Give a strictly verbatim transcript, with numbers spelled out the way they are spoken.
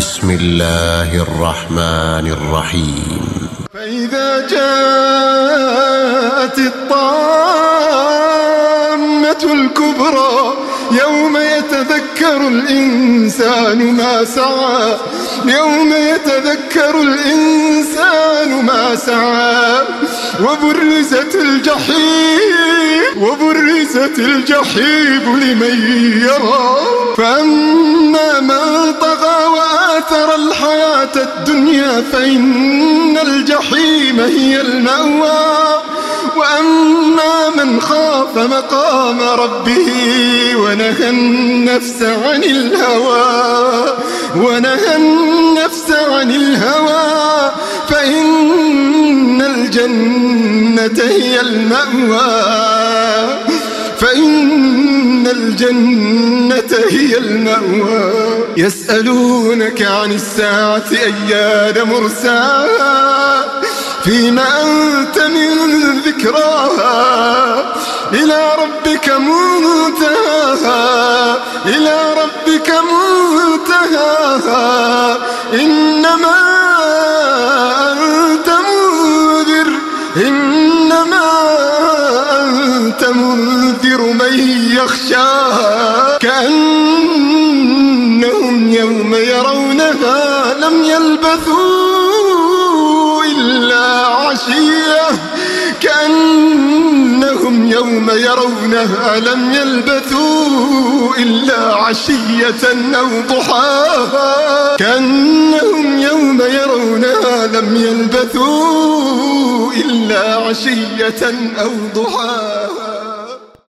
بسم الله الرحمن الرحيم. فإذا جاءت الطامة الكبرى يوم يتذكر الإنسان ما سعى يوم يتذكر الإنسان ما سعى وبرزت الجحيم وبرزت الجحيم لمن يرى فأما من طغى وآثر الحياة الدنيا فإن الجحيم هي المأوى وأما من خاف مقام ربه ونهى النفس عن الهوى ونهى النفس عن الهوى فإن الجنة هي المأوى فإن الجنة هي المأوى. يسألونك عن الساعة أيان مرساها فيما أنت من ذكراها إلى ربك منتهاها إلى ربك منتهاها إنما أنت منذر إنما أنت منذر من يخشاها كأنهم يوم يرونها لم يلبثوا إلا عشية كأنهم يوم يرونها لم يلبثوا إلا عشية أو ضحاها كأنهم يوم يرونها لم يلبثوا إلا عشية أو ضحاها.